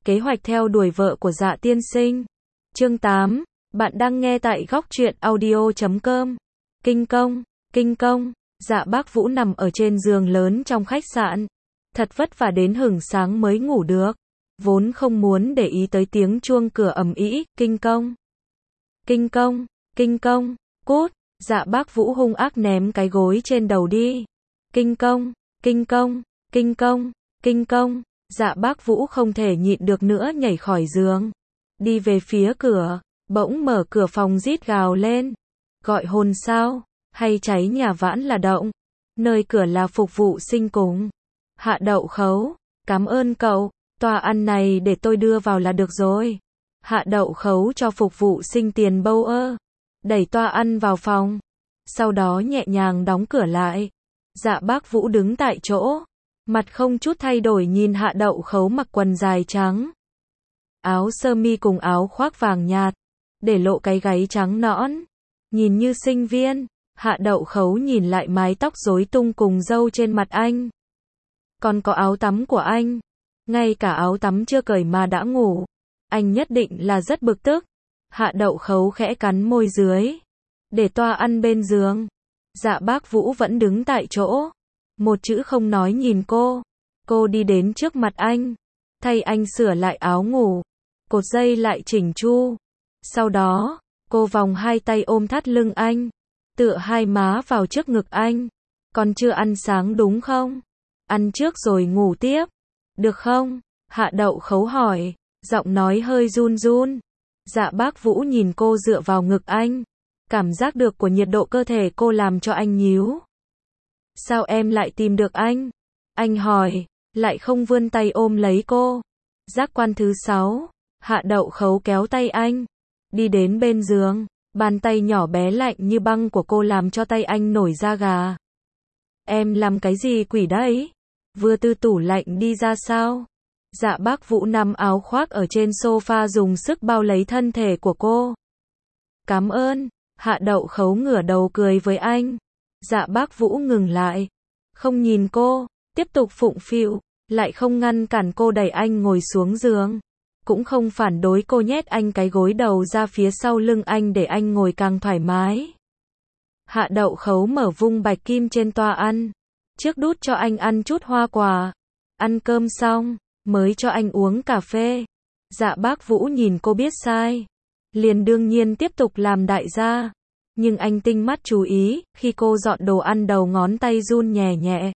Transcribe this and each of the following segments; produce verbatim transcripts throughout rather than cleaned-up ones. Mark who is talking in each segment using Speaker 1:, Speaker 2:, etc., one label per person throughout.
Speaker 1: Kế hoạch theo đuổi vợ của Dạ tiên sinh. Chương tám. Bạn đang nghe tại góc truyện audio chấm com. Kinh công, kinh công. Dạ bác Vũ nằm ở trên giường lớn trong khách sạn. Thật vất vả đến hửng sáng mới ngủ được. Vốn không muốn để ý tới tiếng chuông cửa ầm ĩ, kinh công. Kinh công, kinh công, cút. Dạ bác Vũ hung ác ném cái gối trên đầu đi. Kinh công, kinh công, kinh công, kinh công. Dạ bác Vũ không thể nhịn được nữa nhảy khỏi giường. Đi về phía cửa, bỗng mở cửa phòng rít gào lên. Gọi hồn sao? Hay cháy nhà vãn là động? Nơi cửa là phục vụ sinh cùng. Hạ Đậu Khấu, cảm ơn cậu, tòa ăn này để tôi đưa vào là được rồi. Hạ Đậu Khấu cho phục vụ sinh tiền bâu ơ. Đẩy toa ăn vào phòng. Sau đó nhẹ nhàng đóng cửa lại. Dạ bác Vũ đứng tại chỗ. Mặt không chút thay đổi nhìn Hạ Đậu Khấu mặc quần dài trắng. Áo sơ mi cùng áo khoác vàng nhạt. Để lộ cái gáy trắng nõn. Nhìn như sinh viên. Hạ Đậu Khấu nhìn lại mái tóc rối tung cùng râu trên mặt anh. Còn có áo tắm của anh. Ngay cả áo tắm chưa cởi mà đã ngủ. Anh nhất định là rất bực tức. Hạ Đậu Khấu khẽ cắn môi dưới. Để toa ăn bên giường. Dạ bác Vũ vẫn đứng tại chỗ. Một chữ không nói nhìn cô. Cô đi đến trước mặt anh. Thay anh sửa lại áo ngủ. Cột dây lại chỉnh chu. Sau đó, cô vòng hai tay ôm thắt lưng anh. Tựa hai má vào trước ngực anh. Còn chưa ăn sáng đúng không? Ăn trước rồi ngủ tiếp. Được không? Hạ Đậu Khấu hỏi. Giọng nói hơi run run. Dạ bác Vũ nhìn cô dựa vào ngực anh. Cảm giác được của nhiệt độ cơ thể cô làm cho anh nhíu. Sao em lại tìm được anh? Anh hỏi, lại không vươn tay ôm lấy cô. Giác quan thứ sáu. Hạ Đậu Khấu kéo tay anh. Đi đến bên giường. Bàn tay nhỏ bé lạnh như băng của cô làm cho tay anh nổi da gà. Em làm cái gì quỷ đấy? Vừa từ tủ lạnh đi ra sao? Dạ bác Vũ nằm áo khoác ở trên sofa dùng sức bao lấy thân thể của cô. Cảm ơn. Hạ Đậu Khấu ngửa đầu cười với anh. Dạ bác Vũ ngừng lại. Không nhìn cô. Tiếp tục phụng phịu. Lại không ngăn cản cô đẩy anh ngồi xuống giường. Cũng không phản đối cô nhét anh cái gối đầu ra phía sau lưng anh để anh ngồi càng thoải mái. Hạ Đậu Khấu mở vung bạch kim trên toa ăn. Trước đút cho anh ăn chút hoa quả. Ăn cơm xong, mới cho anh uống cà phê. Dạ bác Vũ nhìn cô biết sai. Liền đương nhiên tiếp tục làm đại gia. Nhưng anh tinh mắt chú ý, khi cô dọn đồ ăn đầu ngón tay run nhẹ nhẹ.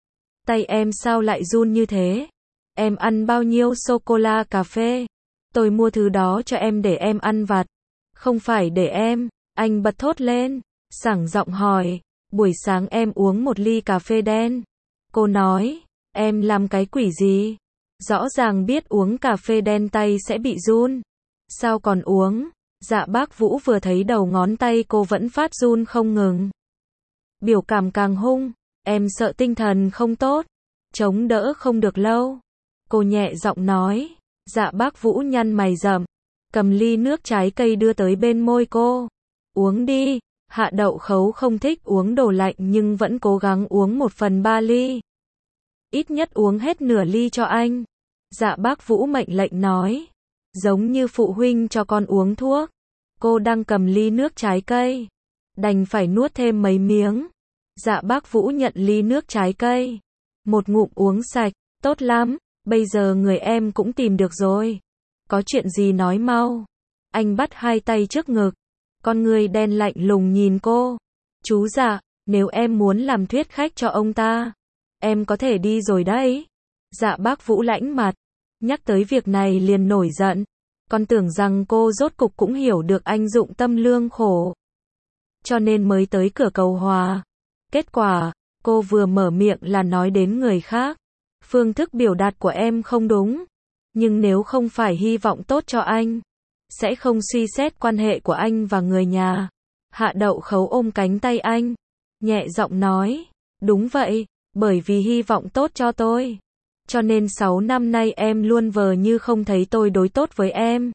Speaker 1: Tay em sao lại run như thế? Em ăn bao nhiêu sô-cô-la cà phê? Tôi mua thứ đó cho em để em ăn vặt. Không phải để em. Anh bật thốt lên. Sảng giọng hỏi. Buổi sáng em uống một ly cà phê đen. Cô nói. Em làm cái quỷ gì? Rõ ràng biết uống cà phê đen tay sẽ bị run. Sao còn uống? Dạ bác Vũ vừa thấy đầu ngón tay cô vẫn phát run không ngừng. Biểu cảm càng hung. Em sợ tinh thần không tốt. Chống đỡ không được lâu. Cô nhẹ giọng nói. Dạ bác Vũ nhăn mày rậm. Cầm ly nước trái cây đưa tới bên môi cô. Uống đi. Hạ Đậu Khấu không thích uống đồ lạnh nhưng vẫn cố gắng uống một phần ba ly. Ít nhất uống hết nửa ly cho anh. Dạ bác Vũ mệnh lệnh nói. Giống như phụ huynh cho con uống thuốc. Cô đang cầm ly nước trái cây. Đành phải nuốt thêm mấy miếng. Dạ bác Vũ nhận ly nước trái cây. Một ngụm uống sạch. Tốt lắm. Bây giờ người em cũng tìm được rồi. Có chuyện gì nói mau. Anh bắt hai tay trước ngực. Con người đen lạnh lùng nhìn cô. Chú dạ, nếu em muốn làm thuyết khách cho ông ta, em có thể đi rồi đấy. Dạ bác Vũ lãnh mặt. Nhắc tới việc này liền nổi giận. Con tưởng rằng cô rốt cục cũng hiểu được anh dụng tâm lương khổ. Cho nên mới tới cửa cầu hòa. Kết quả, cô vừa mở miệng là nói đến người khác. Phương thức biểu đạt của em không đúng. Nhưng nếu không phải hy vọng tốt cho anh, sẽ không suy xét quan hệ của anh và người nhà. Hạ Đậu Khấu ôm cánh tay anh. Nhẹ giọng nói. Đúng vậy, bởi vì hy vọng tốt cho tôi. Cho nên sáu năm nay em luôn vờ như không thấy tôi đối tốt với em.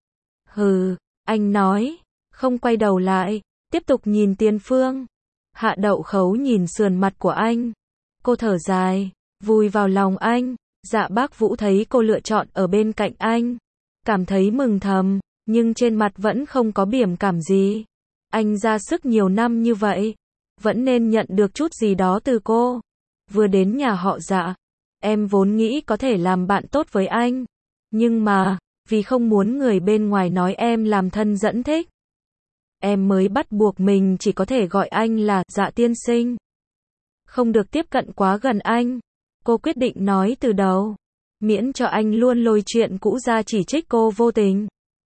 Speaker 1: Hừ, anh nói. Không quay đầu lại. Tiếp tục nhìn tiền phương. Hạ Đậu Khấu nhìn sườn mặt của anh. Cô thở dài. Vùi vào lòng anh. Dạ bác Vũ thấy cô lựa chọn ở bên cạnh anh, cảm thấy mừng thầm, nhưng trên mặt vẫn không có biểu cảm gì. Anh ra sức nhiều năm như vậy, vẫn nên nhận được chút gì đó từ cô. Vừa đến nhà họ Dạ, em vốn nghĩ có thể làm bạn tốt với anh, nhưng mà, vì không muốn người bên ngoài nói em làm thân dẫn thích, em mới bắt buộc mình chỉ có thể gọi anh là Dạ tiên sinh. Không được tiếp cận quá gần anh. Cô quyết định nói từ đầu, miễn cho anh luôn lôi chuyện cũ ra chỉ trích cô vô tình.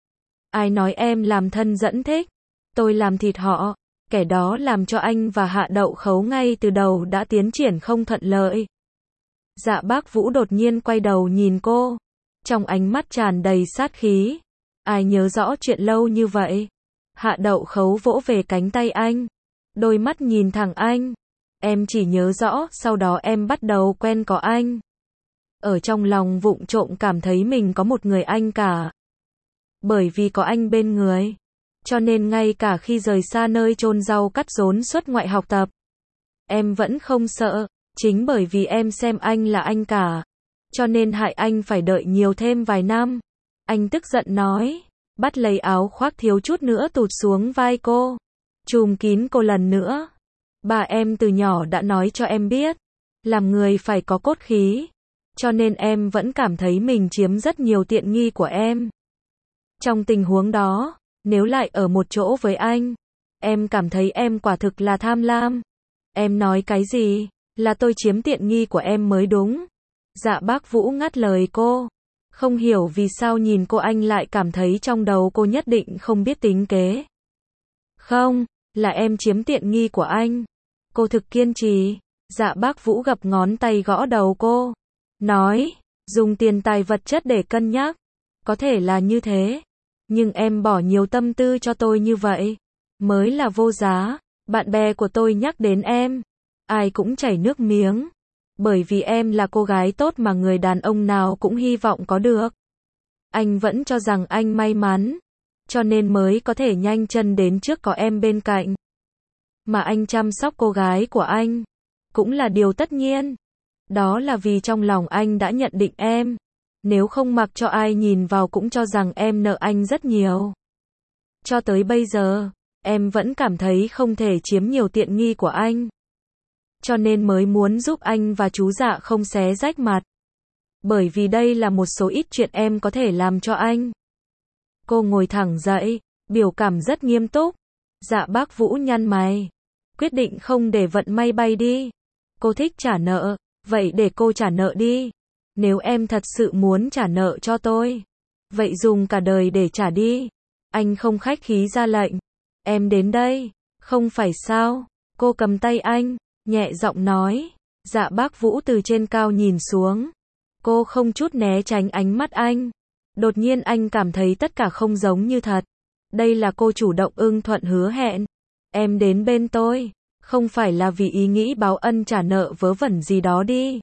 Speaker 1: Ai nói em làm thân dẫn thích? Tôi làm thịt họ. Kẻ đó làm cho anh và Hạ Đậu Khấu ngay từ đầu đã tiến triển không thuận lợi. Dạ bác Vũ đột nhiên quay đầu nhìn cô, trong ánh mắt tràn đầy sát khí. Ai nhớ rõ chuyện lâu như vậy? Hạ Đậu Khấu vỗ về cánh tay anh, đôi mắt nhìn thẳng anh. Em chỉ nhớ rõ sau đó em bắt đầu quen có anh. Ở trong lòng vụng trộm cảm thấy mình có một người anh cả. Bởi vì có anh bên người, cho nên ngay cả khi rời xa nơi chôn rau cắt rốn xuất ngoại học tập, em vẫn không sợ. Chính bởi vì em xem anh là anh cả, cho nên hại anh phải đợi nhiều thêm vài năm. Anh tức giận nói, bắt lấy áo khoác thiếu chút nữa tụt xuống vai cô, trùm kín cô lần nữa. Bà em từ nhỏ đã nói cho em biết, làm người phải có cốt khí, cho nên em vẫn cảm thấy mình chiếm rất nhiều tiện nghi của em. Trong tình huống đó, nếu lại ở một chỗ với anh, em cảm thấy em quả thực là tham lam. Em nói cái gì? Là tôi chiếm tiện nghi của em mới đúng. Dạ bác Vũ ngắt lời cô, không hiểu vì sao nhìn cô anh lại cảm thấy trong đầu cô nhất định không biết tính kế. Không, là em chiếm tiện nghi của anh. Cô thực kiên trì. Dạ bác Vũ gập ngón tay gõ đầu cô, nói, dùng tiền tài vật chất để cân nhắc, có thể là như thế, nhưng em bỏ nhiều tâm tư cho tôi như vậy, mới là vô giá. Bạn bè của tôi nhắc đến em, ai cũng chảy nước miếng, bởi vì em là cô gái tốt mà người đàn ông nào cũng hy vọng có được. Anh vẫn cho rằng anh may mắn, cho nên mới có thể nhanh chân đến trước có em bên cạnh. Mà anh chăm sóc cô gái của anh, cũng là điều tất nhiên. Đó là vì trong lòng anh đã nhận định em, nếu không mặc cho ai nhìn vào cũng cho rằng em nợ anh rất nhiều. Cho tới bây giờ, em vẫn cảm thấy không thể chiếm nhiều tiện nghi của anh. Cho nên mới muốn giúp anh và chú Dạ không xé rách mặt. Bởi vì đây là một số ít chuyện em có thể làm cho anh. Cô ngồi thẳng dậy, biểu cảm rất nghiêm túc. Dạ bác Vũ nhăn mày, quyết định không để vận may bay đi. Cô thích trả nợ, vậy để cô trả nợ đi. Nếu em thật sự muốn trả nợ cho tôi, vậy dùng cả đời để trả đi. Anh không khách khí ra lệnh. Em đến đây, không phải sao? Cô cầm tay anh, nhẹ giọng nói. Dạ bác Vũ từ trên cao nhìn xuống. Cô không chút né tránh ánh mắt anh. Đột nhiên anh cảm thấy tất cả không giống như thật. Đây là cô chủ động ưng thuận hứa hẹn. Em đến bên tôi, không phải là vì ý nghĩ báo ân trả nợ vớ vẩn gì đó đi.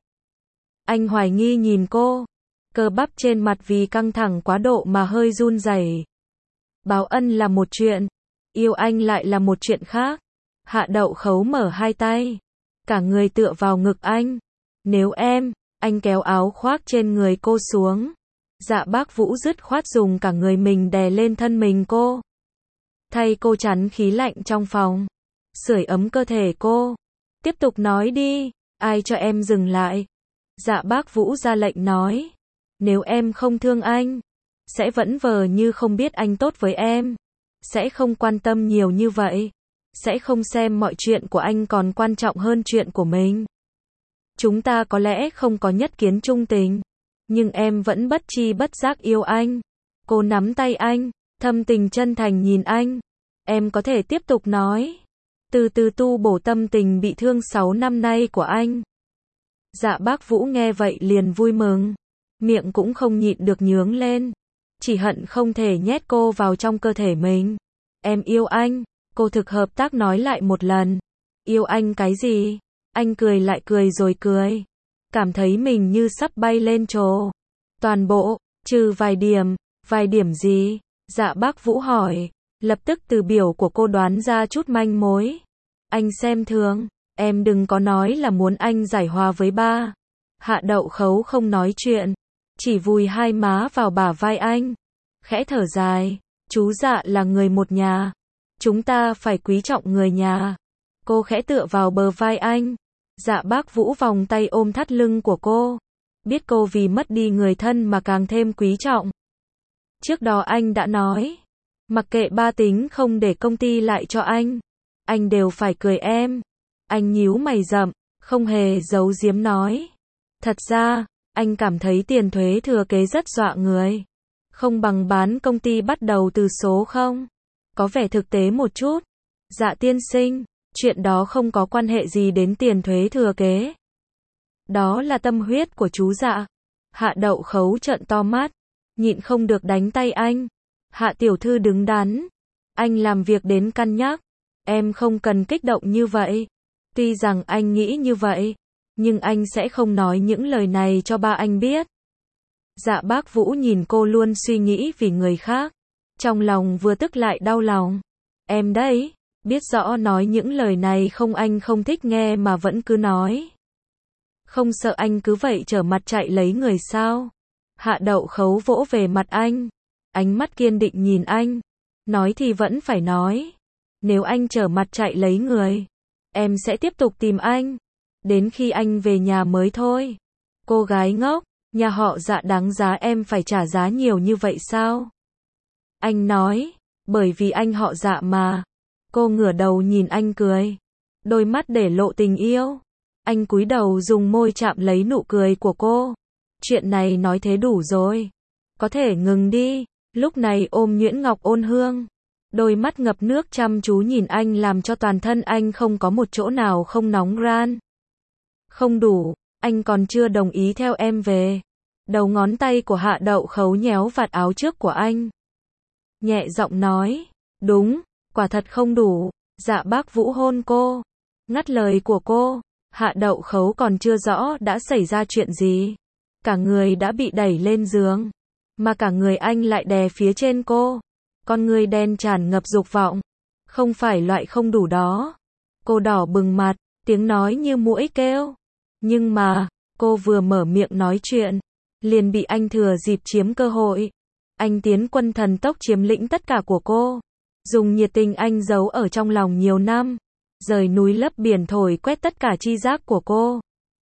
Speaker 1: Anh hoài nghi nhìn cô, cơ bắp trên mặt vì căng thẳng quá độ mà hơi run rẩy. Báo ân là một chuyện, yêu anh lại là một chuyện khác. Hạ Đậu Khấu mở hai tay, cả người tựa vào ngực anh. Nếu em, anh kéo áo khoác trên người cô xuống. Dạ bác Vũ dứt khoát dùng cả người mình đè lên thân mình cô, thay cô chắn khí lạnh trong phòng, sưởi ấm cơ thể cô. Tiếp tục nói đi, ai cho em dừng lại? Dạ bác Vũ ra lệnh nói, nếu em không thương anh, sẽ vẫn vờ như không biết anh tốt với em, sẽ không quan tâm nhiều như vậy, sẽ không xem mọi chuyện của anh còn quan trọng hơn chuyện của mình. Chúng ta có lẽ không có nhất kiến chung tình, nhưng em vẫn bất tri bất giác yêu anh. Cô nắm tay anh, thâm tình chân thành nhìn anh. Em có thể tiếp tục nói, từ từ tu bổ tâm tình bị thương sáu năm nay của anh. Dạ bác Vũ nghe vậy liền vui mừng, miệng cũng không nhịn được nhướng lên, chỉ hận không thể nhét cô vào trong cơ thể mình. Em yêu anh, cô thực hợp tác nói lại một lần. Yêu anh cái gì? Anh cười lại cười rồi cười, cảm thấy mình như sắp bay lên chỗ. Toàn bộ, trừ vài điểm. Vài điểm gì? Dạ bác Vũ hỏi, lập tức từ biểu của cô đoán ra chút manh mối. Anh xem thường, em đừng có nói là muốn anh giải hòa với ba. Hạ Đậu Khấu không nói chuyện, chỉ vùi hai má vào bả vai anh, khẽ thở dài, chú Dạ là người một nhà, chúng ta phải quý trọng người nhà. Cô khẽ tựa vào bờ vai anh, Dạ Bác Vũ vòng tay ôm thắt lưng của cô, biết cô vì mất đi người thân mà càng thêm quý trọng. Trước đó anh đã nói, mặc kệ ba tính không để công ty lại cho anh, anh đều phải cười em. Anh nhíu mày rậm, không hề giấu giếm nói. Thật ra, anh cảm thấy tiền thuế thừa kế rất dọa người. Không bằng bán công ty bắt đầu từ số không. Có vẻ thực tế một chút. Dạ tiên sinh, chuyện đó không có quan hệ gì đến tiền thuế thừa kế. Đó là tâm huyết của chú Dạ. Hạ Đậu Khấu trợn to mắt, nhịn không được đánh tay anh. Hạ tiểu thư đứng đắn. Anh làm việc đến cân nhắc. Em không cần kích động như vậy. Tuy rằng anh nghĩ như vậy, nhưng anh sẽ không nói những lời này cho ba anh biết. Dạ Bác Vũ nhìn cô luôn suy nghĩ vì người khác. Trong lòng vừa tức lại đau lòng. Em đấy, biết rõ nói những lời này không anh không thích nghe mà vẫn cứ nói. Không sợ anh cứ vậy trở mặt chạy lấy người sao? Hạ Đậu Khấu vỗ về mặt anh. Ánh mắt kiên định nhìn anh. Nói thì vẫn phải nói. Nếu anh trở mặt chạy lấy người, em sẽ tiếp tục tìm anh. Đến khi anh về nhà mới thôi. Cô gái ngốc, nhà họ Dạ đáng giá em phải trả giá nhiều như vậy sao? Anh nói, bởi vì anh họ Dạ mà. Cô ngửa đầu nhìn anh cười. Đôi mắt để lộ tình yêu. Anh cúi đầu dùng môi chạm lấy nụ cười của cô. Chuyện này nói thế đủ rồi. Có thể ngừng đi. Lúc này ôm Nguyễn Ngọc ôn hương. Đôi mắt ngập nước chăm chú nhìn anh làm cho toàn thân anh không có một chỗ nào không nóng ran. Không đủ, anh còn chưa đồng ý theo em về. Đầu ngón tay của Hạ Đậu Khấu nhéo vạt áo trước của anh. Nhẹ giọng nói, đúng, quả thật không đủ. Dạ Bác Vũ hôn cô. Ngắt lời của cô, Hạ Đậu Khấu còn chưa rõ đã xảy ra chuyện gì. Cả người đã bị đẩy lên giường, mà cả người anh lại đè phía trên cô. Con người đen tràn ngập dục vọng. Không phải loại không đủ đó. Cô đỏ bừng mặt, tiếng nói như muỗi kêu. Nhưng mà, cô vừa mở miệng nói chuyện, liền bị anh thừa dịp chiếm cơ hội. Anh tiến quân thần tốc chiếm lĩnh tất cả của cô. Dùng nhiệt tình anh giấu ở trong lòng nhiều năm. Rời núi lấp biển thổi quét tất cả tri giác của cô.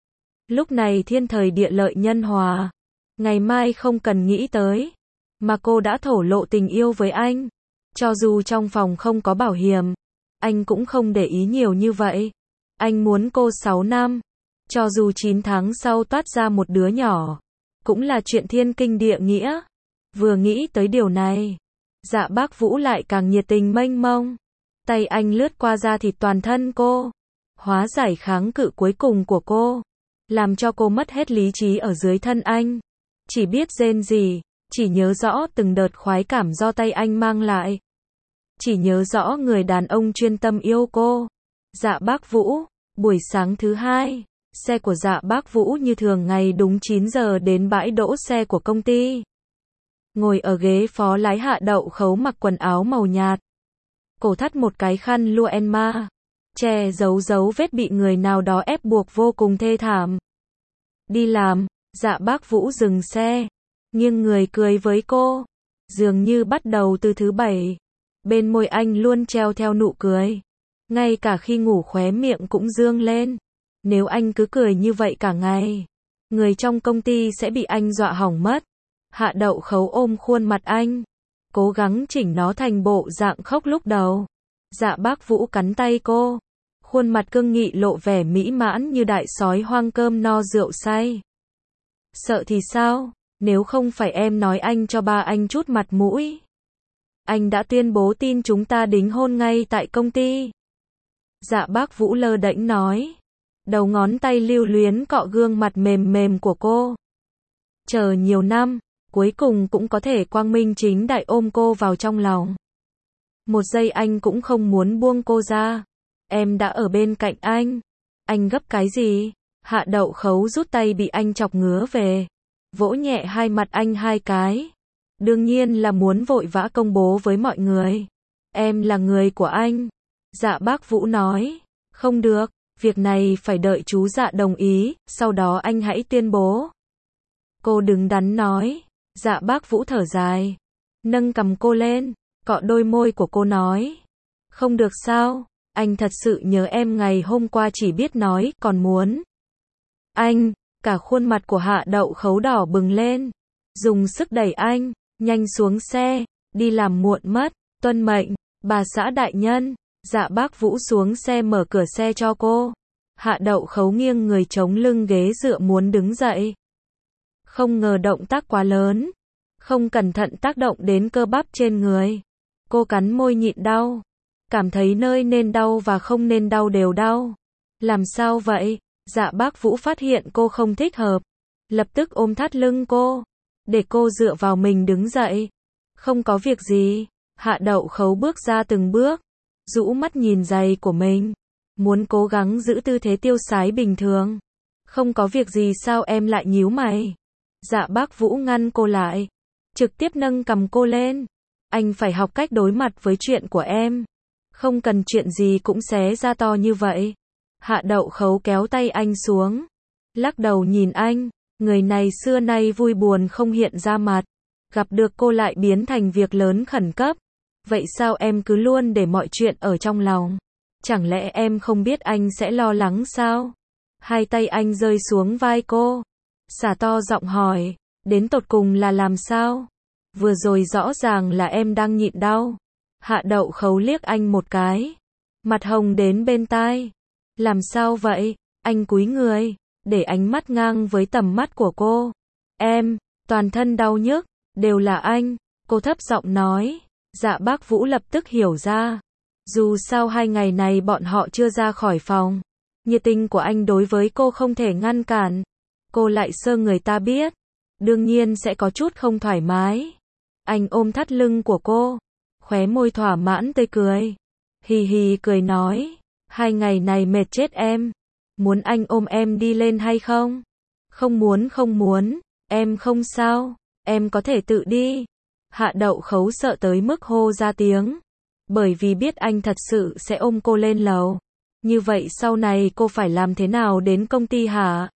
Speaker 1: Lúc này thiên thời địa lợi nhân hòa. Ngày mai không cần nghĩ tới. Mà cô đã thổ lộ tình yêu với anh. Cho dù trong phòng không có bảo hiểm, anh cũng không để ý nhiều như vậy. Anh muốn cô sáu năm. Cho dù chín tháng sau toát ra một đứa nhỏ, cũng là chuyện thiên kinh địa nghĩa. Vừa nghĩ tới điều này, Dạ Bác Vũ lại càng nhiệt tình mênh mông. Tay anh lướt qua da thịt toàn thân cô, hóa giải kháng cự cuối cùng của cô, làm cho cô mất hết lý trí ở dưới thân anh. Chỉ biết rên rỉ, chỉ nhớ rõ từng đợt khoái cảm do tay anh mang lại. Chỉ nhớ rõ người đàn ông chuyên tâm yêu cô. Dạ Bác Vũ, buổi sáng thứ hai, xe của Dạ Bác Vũ như thường ngày đúng chín giờ đến bãi đỗ xe của công ty. Ngồi ở ghế phó lái Hạ Đậu Khấu mặc quần áo màu nhạt. Cổ thắt một cái khăn lụa enma, che giấu giấu vết bị người nào đó ép buộc vô cùng thê thảm. Đi làm, Dạ Bác Vũ dừng xe, nghiêng người cười với cô. Dường như bắt đầu từ thứ bảy, bên môi anh luôn treo theo nụ cười. Ngay cả khi ngủ khóe miệng cũng dương lên. Nếu anh cứ cười như vậy cả ngày, người trong công ty sẽ bị anh dọa hỏng mất. Hạ Đậu Khấu ôm khuôn mặt anh, cố gắng chỉnh nó thành bộ dạng khóc lúc đầu. Dạ Bác Vũ cắn tay cô, khuôn mặt cương nghị lộ vẻ mỹ mãn như đại sói hoang cơm no rượu say. Sợ thì sao, nếu không phải em nói anh cho ba anh chút mặt mũi. Anh đã tuyên bố tin chúng ta đính hôn ngay tại công ty. Dạ Bác Vũ lơ đễnh nói, đầu ngón tay lưu luyến cọ gương mặt mềm mềm của cô. Chờ nhiều năm, cuối cùng cũng có thể quang minh chính đại ôm cô vào trong lòng. Một giây anh cũng không muốn buông cô ra. Em đã ở bên cạnh anh. Anh gấp cái gì? Hạ Đậu Khấu rút tay bị anh chọc ngứa về, vỗ nhẹ hai mặt anh hai cái. Đương nhiên là muốn vội vã công bố với mọi người. Em là người của anh. Dạ Bác Vũ nói. Không được. Việc này phải đợi chú Dạ đồng ý, sau đó anh hãy tuyên bố. Cô đứng đắn nói. Dạ bác Vũ thở dài. Nâng cằm cô lên, cọ đôi môi của cô nói. Không được sao, anh thật sự nhớ em ngày hôm qua chỉ biết nói, còn muốn. Anh, cả khuôn mặt của Hạ Đậu Khấu đỏ bừng lên. Dùng sức đẩy anh, nhanh xuống xe, đi làm muộn mất, tuân mệnh, bà xã đại nhân. Dạ bác Vũ xuống xe mở cửa xe cho cô. Hạ Đậu Khấu nghiêng người chống lưng ghế dựa muốn đứng dậy. Không ngờ động tác quá lớn, không cẩn thận tác động đến cơ bắp trên người. Cô cắn môi nhịn đau, cảm thấy nơi nên đau và không nên đau đều đau. Làm sao vậy? Dạ bác Vũ phát hiện cô không thích hợp, lập tức ôm thắt lưng cô, để cô dựa vào mình đứng dậy. Không có việc gì. Hạ Đậu Khấu bước ra từng bước, rũ mắt nhìn giày của mình, muốn cố gắng giữ tư thế tiêu sái bình thường. Không có việc gì sao em lại nhíu mày? Dạ bác Vũ ngăn cô lại, trực tiếp nâng cầm cô lên. Anh phải học cách đối mặt với chuyện của em. Không cần chuyện gì cũng xé ra to như vậy. Hạ Đậu Khấu kéo tay anh xuống, lắc đầu nhìn anh. Người này xưa nay vui buồn không hiện ra mặt, gặp được cô lại biến thành việc lớn khẩn cấp. Vậy sao em cứ luôn để mọi chuyện ở trong lòng? Chẳng lẽ em không biết anh sẽ lo lắng sao? Hai tay anh rơi xuống vai cô, xả to giọng hỏi, đến tột cùng là làm sao? Vừa rồi rõ ràng là em đang nhịn đau. Hạ Đậu Khấu liếc anh một cái, mặt hồng đến bên tai. Làm sao vậy? Anh cúi người, để ánh mắt ngang với tầm mắt của cô. Em, toàn thân đau nhức, đều là anh, cô thấp giọng nói. Dạ bác Vũ lập tức hiểu ra. Dù sao hai ngày này bọn họ chưa ra khỏi phòng, nhiệt tình của anh đối với cô không thể ngăn cản. Cô lại sơ người ta biết, đương nhiên sẽ có chút không thoải mái. Anh ôm thắt lưng của cô, khóe môi thỏa mãn tươi cười. Hì hì cười nói, hai ngày này mệt chết em. Muốn anh ôm em đi lên hay không? Không muốn không muốn, em không sao, em có thể tự đi. Hạ Đậu Khấu sợ tới mức hô ra tiếng, bởi vì biết anh thật sự sẽ ôm cô lên lầu. Như vậy sau này cô phải làm thế nào đến công ty hả?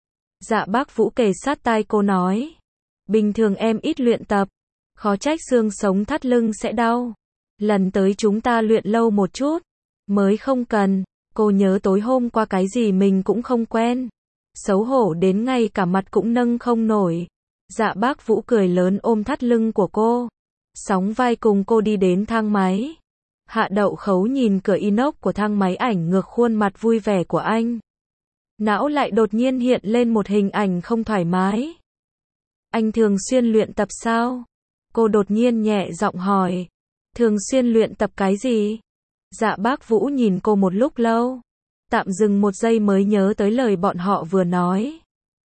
Speaker 1: Dạ bác Vũ kề sát tai cô nói, bình thường em ít luyện tập, khó trách xương sống thắt lưng sẽ đau. Lần tới chúng ta luyện lâu một chút, mới không cần. Cô nhớ tối hôm qua cái gì mình cũng không quen, xấu hổ đến ngay cả mặt cũng nâng không nổi. Dạ bác Vũ cười lớn ôm thắt lưng của cô, sóng vai cùng cô đi đến thang máy. Hạ Đậu Khấu nhìn cửa inox của thang máy ảnh ngược khuôn mặt vui vẻ của anh. Não lại đột nhiên hiện lên một hình ảnh không thoải mái. Anh thường xuyên luyện tập sao? Cô đột nhiên nhẹ giọng hỏi. Thường xuyên luyện tập cái gì? Dạ bác Vũ nhìn cô một lúc lâu, tạm dừng một giây mới nhớ tới lời bọn họ vừa nói.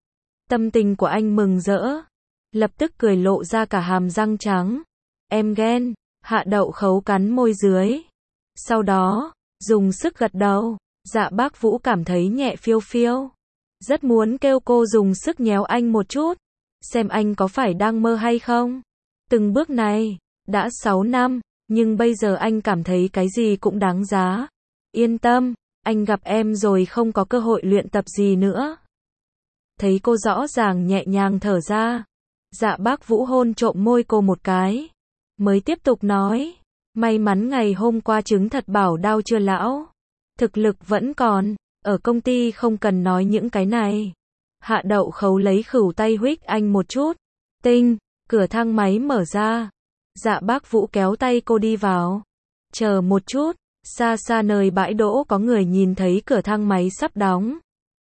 Speaker 1: Tâm tình của anh mừng rỡ, lập tức cười lộ ra cả hàm răng trắng. Em ghen. Hạ Đậu Khấu cắn môi dưới, sau đó dùng sức gật đầu. Dạ bác Vũ cảm thấy nhẹ phiêu phiêu, rất muốn kêu cô dùng sức nhéo anh một chút, xem anh có phải đang mơ hay không. Từng bước này đã sáu năm, nhưng bây giờ anh cảm thấy cái gì cũng đáng giá. Yên tâm, anh gặp em rồi không có cơ hội luyện tập gì nữa. Thấy cô rõ ràng nhẹ nhàng thở ra, dạ bác Vũ hôn trộm môi cô một cái, mới tiếp tục nói, may mắn ngày hôm qua chứng thật bảo đau chưa lão. Thực lực vẫn còn, ở công ty không cần nói những cái này. Hạ Đậu Khấu lấy khửu tay huých anh một chút. Tinh, cửa thang máy mở ra. Dạ bác Vũ kéo tay cô đi vào. Chờ một chút, xa xa nơi bãi đỗ có người nhìn thấy cửa thang máy sắp đóng.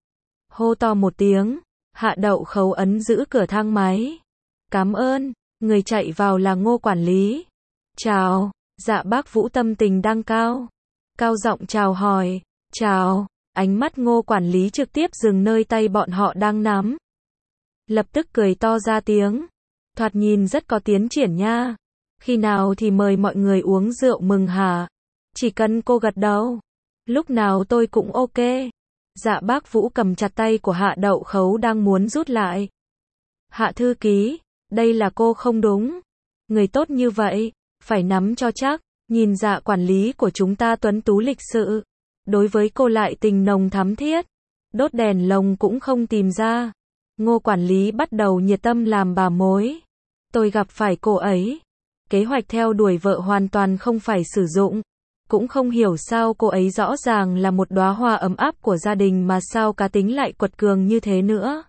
Speaker 1: Hô to một tiếng, Hạ Đậu Khấu ấn giữ cửa thang máy. Cảm ơn, người chạy vào là Ngô quản lý. Chào, dạ bác Vũ tâm tình đang cao. Cao giọng chào hỏi, chào, ánh mắt Ngô quản lý trực tiếp dừng nơi tay bọn họ đang nắm. Lập tức cười to ra tiếng, thoạt nhìn rất có tiến triển nha. Khi nào thì mời mọi người uống rượu mừng hả? Chỉ cần cô gật đầu, lúc nào tôi cũng ok. Dạ bác Vũ cầm chặt tay của Hạ Đậu Khấu đang muốn rút lại. Hạ thư ký, đây là cô không đúng. Người tốt như vậy, phải nắm cho chắc. Nhìn dạ quản lý của chúng ta tuấn tú lịch sự, đối với cô lại tình nồng thắm thiết. Đốt đèn lồng cũng không tìm ra. Ngô quản lý bắt đầu nhiệt tâm làm bà mối. Tôi gặp phải cô ấy. Kế hoạch theo đuổi vợ hoàn toàn không phải sử dụng. Cũng không hiểu sao cô ấy rõ ràng là một đóa hoa ấm áp của gia đình mà sao cá tính lại quật cường như thế nữa.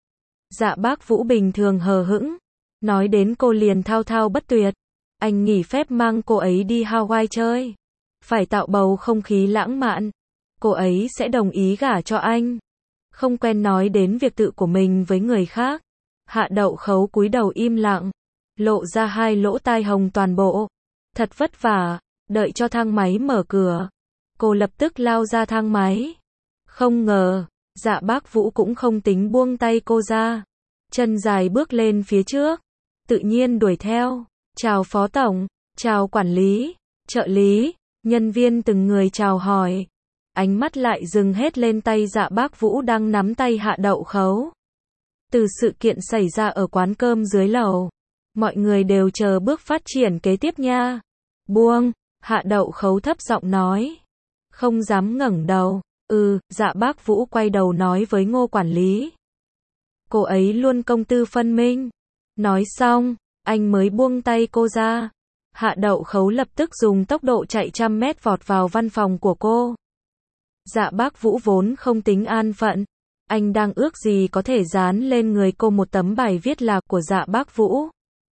Speaker 1: Dạ bác Vũ bình thường hờ hững. Nói đến cô liền thao thao bất tuyệt. Anh nghỉ phép mang cô ấy đi Hawaii chơi. Phải tạo bầu không khí lãng mạn. Cô ấy sẽ đồng ý gả cho anh. Không quen nói đến việc tự của mình với người khác. Hạ Đậu Khấu cúi đầu im lặng. Lộ ra hai lỗ tai hồng toàn bộ. Thật vất vả. Đợi cho thang máy mở cửa. Cô lập tức lao ra thang máy. Không ngờ, dạ bác Vũ cũng không tính buông tay cô ra. Chân dài bước lên phía trước. Tự nhiên đuổi theo. Chào phó tổng, chào quản lý, trợ lý, nhân viên từng người chào hỏi. Ánh mắt lại dừng hết lên tay dạ bác Vũ đang nắm tay Hạ Đậu Khấu. Từ sự kiện xảy ra ở quán cơm dưới lầu. Mọi người đều chờ bước phát triển kế tiếp nha. Buông. Hạ Đậu Khấu thấp giọng nói. Không dám ngẩng đầu. Ừ, dạ bác Vũ quay đầu nói với Ngô quản lý. Cô ấy luôn công tư phân minh. Nói xong, anh mới buông tay cô ra. Hạ Đậu Khấu lập tức dùng tốc độ chạy trăm mét vọt vào văn phòng của cô. Dạ bác Vũ vốn không tính an phận. Anh đang ước gì có thể dán lên người cô một tấm bài viết là của dạ bác Vũ.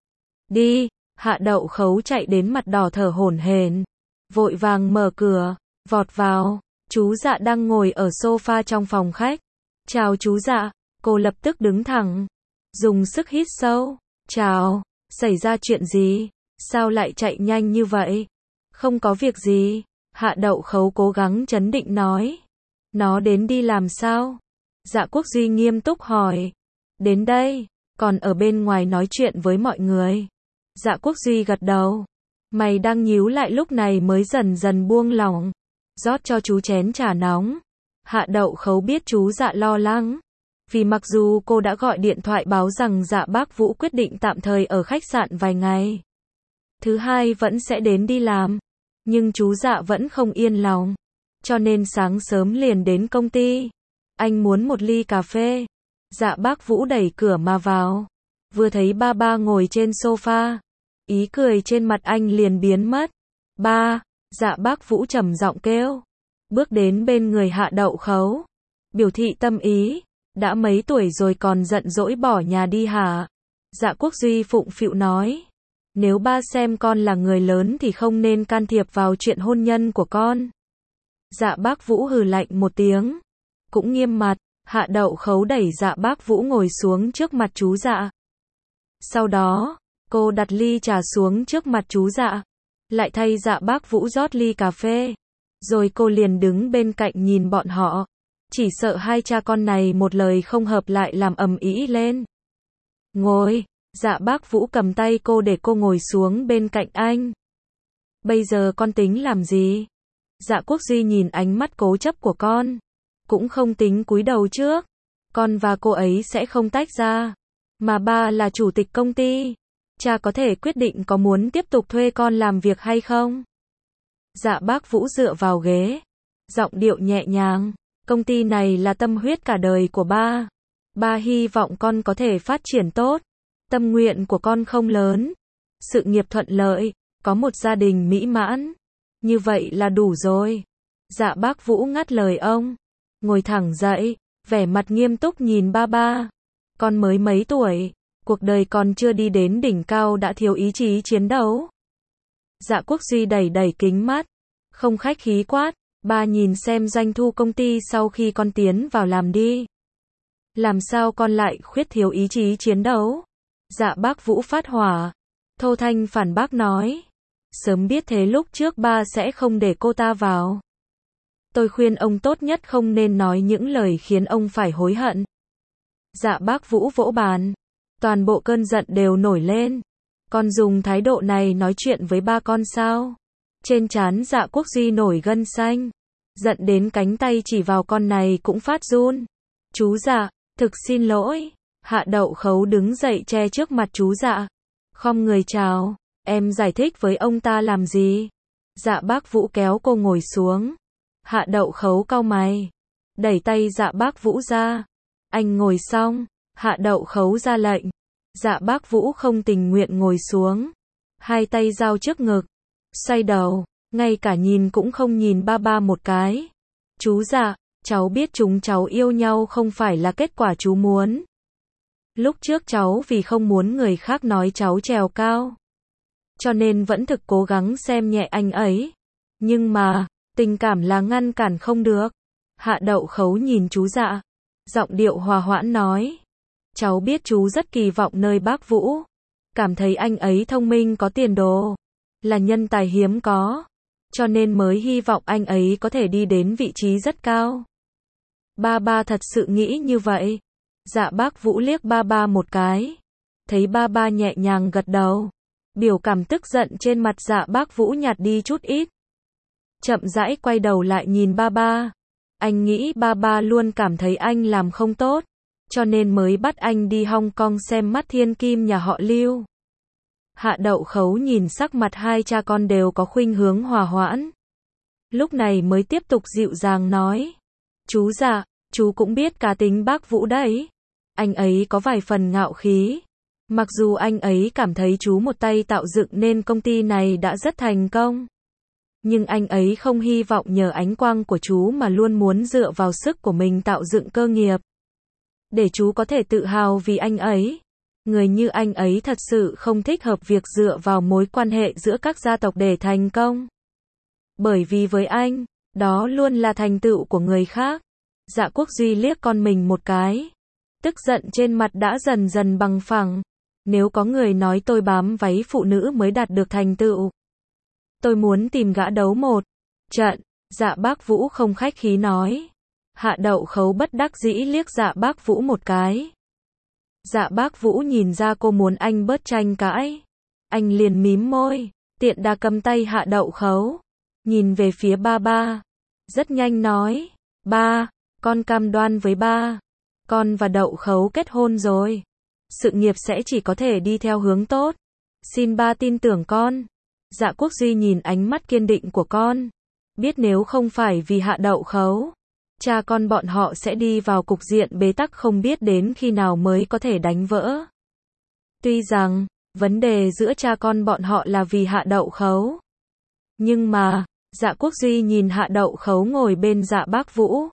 Speaker 1: Đi. Hạ Đậu Khấu chạy đến mặt đỏ thở hổn hển, vội vàng mở cửa, vọt vào. Chú Dạ đang ngồi ở sofa trong phòng khách. Chào chú Dạ. Cô lập tức đứng thẳng, dùng sức hít sâu. Chào, xảy ra chuyện gì? Sao lại chạy nhanh như vậy? Không có việc gì. Hạ Đậu Khấu cố gắng trấn định nói. Nó đến đi làm sao? Dạ Quốc Duy nghiêm túc hỏi. Đến đây, còn ở bên ngoài nói chuyện với mọi người. Dạ Quốc Duy gật đầu. Mày đang nhíu lại lúc này mới dần dần buông lỏng. Rót cho chú chén trà nóng. Hạ Đậu Khấu biết chú Dạ lo lắng. Vì mặc dù cô đã gọi điện thoại báo rằng dạ bác Vũ quyết định tạm thời ở khách sạn vài ngày. Thứ hai vẫn sẽ đến đi làm. Nhưng chú Dạ vẫn không yên lòng. Cho nên sáng sớm liền đến công ty. Anh muốn một ly cà phê. Dạ bác Vũ đẩy cửa mà vào. Vừa thấy ba ba ngồi trên sofa. Ý cười trên mặt anh liền biến mất. Ba, dạ bác Vũ trầm giọng kêu. Bước đến bên người Hạ Đậu Khấu. Biểu thị tâm ý. Đã mấy tuổi rồi còn giận dỗi bỏ nhà đi hả? Dạ Quốc Duy phụng phịu nói. Nếu ba xem con là người lớn thì không nên can thiệp vào chuyện hôn nhân của con. Dạ bác Vũ hừ lạnh một tiếng. Cũng nghiêm mặt. Hạ Đậu Khấu đẩy dạ bác Vũ ngồi xuống trước mặt chú Dạ. Sau đó, cô đặt ly trà xuống trước mặt chú Dạ. Lại thay dạ bác Vũ rót ly cà phê. Rồi cô liền đứng bên cạnh nhìn bọn họ. Chỉ sợ hai cha con này một lời không hợp lại làm ầm ĩ lên. Ngồi. Dạ bác Vũ cầm tay cô để cô ngồi xuống bên cạnh anh. Bây giờ con tính làm gì? Dạ Quốc Duy nhìn ánh mắt cố chấp của con. Cũng không tính cúi đầu trước. Con và cô ấy sẽ không tách ra. Mà ba là chủ tịch công ty. Cha có thể quyết định có muốn tiếp tục thuê con làm việc hay không? Dạ bác Vũ dựa vào ghế. Giọng điệu nhẹ nhàng. Công ty này là tâm huyết cả đời của ba. Ba hy vọng con có thể phát triển tốt. Tâm nguyện của con không lớn. Sự nghiệp thuận lợi. Có một gia đình mỹ mãn. Như vậy là đủ rồi. Dạ bác Vũ ngắt lời ông. Ngồi thẳng dậy. Vẻ mặt nghiêm túc nhìn ba ba. Con mới mấy tuổi. Cuộc đời còn chưa đi đến đỉnh cao đã thiếu ý chí chiến đấu. Dạ Quốc Duy đẩy đẩy kính mắt. Không khách khí quát. Ba nhìn xem doanh thu công ty sau khi con tiến vào làm đi. Làm sao con lại khuyết thiếu ý chí chiến đấu? Dạ bác Vũ phát hỏa. Thô thanh phản bác nói. Sớm biết thế lúc trước ba sẽ không để cô ta vào. Tôi khuyên ông tốt nhất không nên nói những lời khiến ông phải hối hận. Dạ bác Vũ vỗ bàn. Toàn bộ cơn giận đều nổi lên. Con dùng thái độ này nói chuyện với ba con sao? Trên trán Dạ Quốc Duy nổi gân xanh. Giận đến cánh tay chỉ vào con này cũng phát run. Chú Dạ, thực xin lỗi. Hạ Đậu Khấu đứng dậy che trước mặt chú Dạ. Khom người chào. Em giải thích với ông ta làm gì? Dạ bác Vũ kéo cô ngồi xuống. Hạ Đậu Khấu cau mày, đẩy tay Dạ Bác Vũ ra. Anh ngồi xong, Hạ Đậu Khấu ra lệnh. Dạ Bác Vũ không tình nguyện ngồi xuống, hai tay giao trước ngực, xoay đầu, ngay cả nhìn cũng không nhìn ba ba một cái. Chú Dạ, cháu biết chúng cháu yêu nhau không phải là kết quả chú muốn. Lúc trước cháu vì không muốn người khác nói cháu trèo cao, cho nên vẫn thực cố gắng xem nhẹ anh ấy. Nhưng mà, tình cảm là ngăn cản không được. Hạ Đậu Khấu nhìn chú Dạ, giọng điệu hòa hoãn nói. Cháu biết chú rất kỳ vọng nơi bác Vũ, cảm thấy anh ấy thông minh có tiền đồ, là nhân tài hiếm có, cho nên mới hy vọng anh ấy có thể đi đến vị trí rất cao. Ba ba thật sự nghĩ như vậy. Dạ Bác Vũ liếc ba ba một cái, thấy ba ba nhẹ nhàng gật đầu, biểu cảm tức giận trên mặt Dạ Bác Vũ nhạt đi chút ít. Chậm rãi quay đầu lại nhìn ba ba. Anh nghĩ ba ba luôn cảm thấy anh làm không tốt, cho nên mới bắt anh đi Hong Kong xem mắt thiên kim nhà họ Lưu. Hạ Đậu Khấu nhìn sắc mặt hai cha con đều có khuynh hướng hòa hoãn. Lúc này mới tiếp tục dịu dàng nói. Chú Dạ, chú cũng biết cá tính bác Vũ đấy. Anh ấy có vài phần ngạo khí. Mặc dù anh ấy cảm thấy chú một tay tạo dựng nên công ty này đã rất thành công, nhưng anh ấy không hy vọng nhờ ánh quang của chú mà luôn muốn dựa vào sức của mình tạo dựng cơ nghiệp. Để chú có thể tự hào vì anh ấy. Người như anh ấy thật sự không thích hợp việc dựa vào mối quan hệ giữa các gia tộc để thành công. Bởi vì với anh, đó luôn là thành tựu của người khác. Dạ Quốc Duy liếc con mình một cái. Tức giận trên mặt đã dần dần bằng phẳng. Nếu có người nói tôi bám váy phụ nữ mới đạt được thành tựu, tôi muốn tìm gã đấu một trận. Dạ Bác Vũ không khách khí nói. Hạ Đậu Khấu bất đắc dĩ liếc Dạ Bác Vũ một cái. Dạ Bác Vũ nhìn ra cô muốn anh bớt tranh cãi. Anh liền mím môi, tiện đà cầm tay Hạ Đậu Khấu, nhìn về phía ba ba. Rất nhanh nói, ba, con cam đoan với ba, con và Đậu Khấu kết hôn rồi. Sự nghiệp sẽ chỉ có thể đi theo hướng tốt. Xin ba tin tưởng con. Dạ Quốc Duy nhìn ánh mắt kiên định của con, biết nếu không phải vì Hạ Đậu Khấu, cha con bọn họ sẽ đi vào cục diện bế tắc không biết đến khi nào mới có thể đánh vỡ. Tuy rằng, vấn đề giữa cha con bọn họ là vì Hạ Đậu Khấu. Nhưng mà, Dạ Quốc Duy nhìn Hạ Đậu Khấu ngồi bên Dạ Bác Vũ,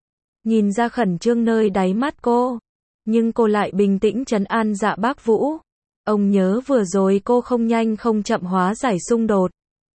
Speaker 1: nhìn ra khẩn trương nơi đáy mắt cô, nhưng cô lại bình tĩnh trấn an Dạ Bác Vũ. Ông nhớ vừa rồi cô không nhanh không chậm hóa giải xung đột,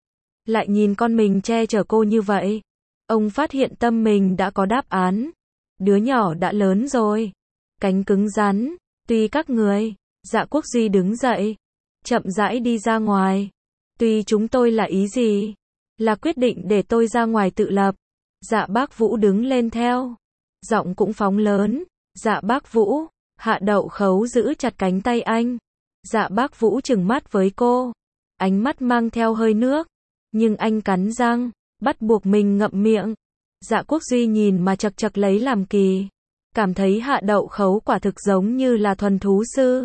Speaker 1: lại nhìn con mình che chở cô như vậy. Ông phát hiện tâm mình đã có đáp án. Đứa nhỏ đã lớn rồi, cánh cứng rắn. Tuy các người, Dạ Quốc Duy đứng dậy, chậm rãi đi ra ngoài. Tuy chúng tôi là ý gì, là quyết định để tôi ra ngoài tự lập. Dạ Bác Vũ đứng lên theo, giọng cũng phóng lớn. Dạ Bác Vũ. Hạ Đậu Khấu giữ chặt cánh tay anh. Dạ Bác Vũ trừng mắt với cô, ánh mắt mang theo hơi nước, nhưng anh cắn răng, bắt buộc mình ngậm miệng. Dạ Quốc Duy nhìn mà chật chật lấy làm kỳ, cảm thấy Hạ Đậu Khấu quả thực giống như là thuần thú sư.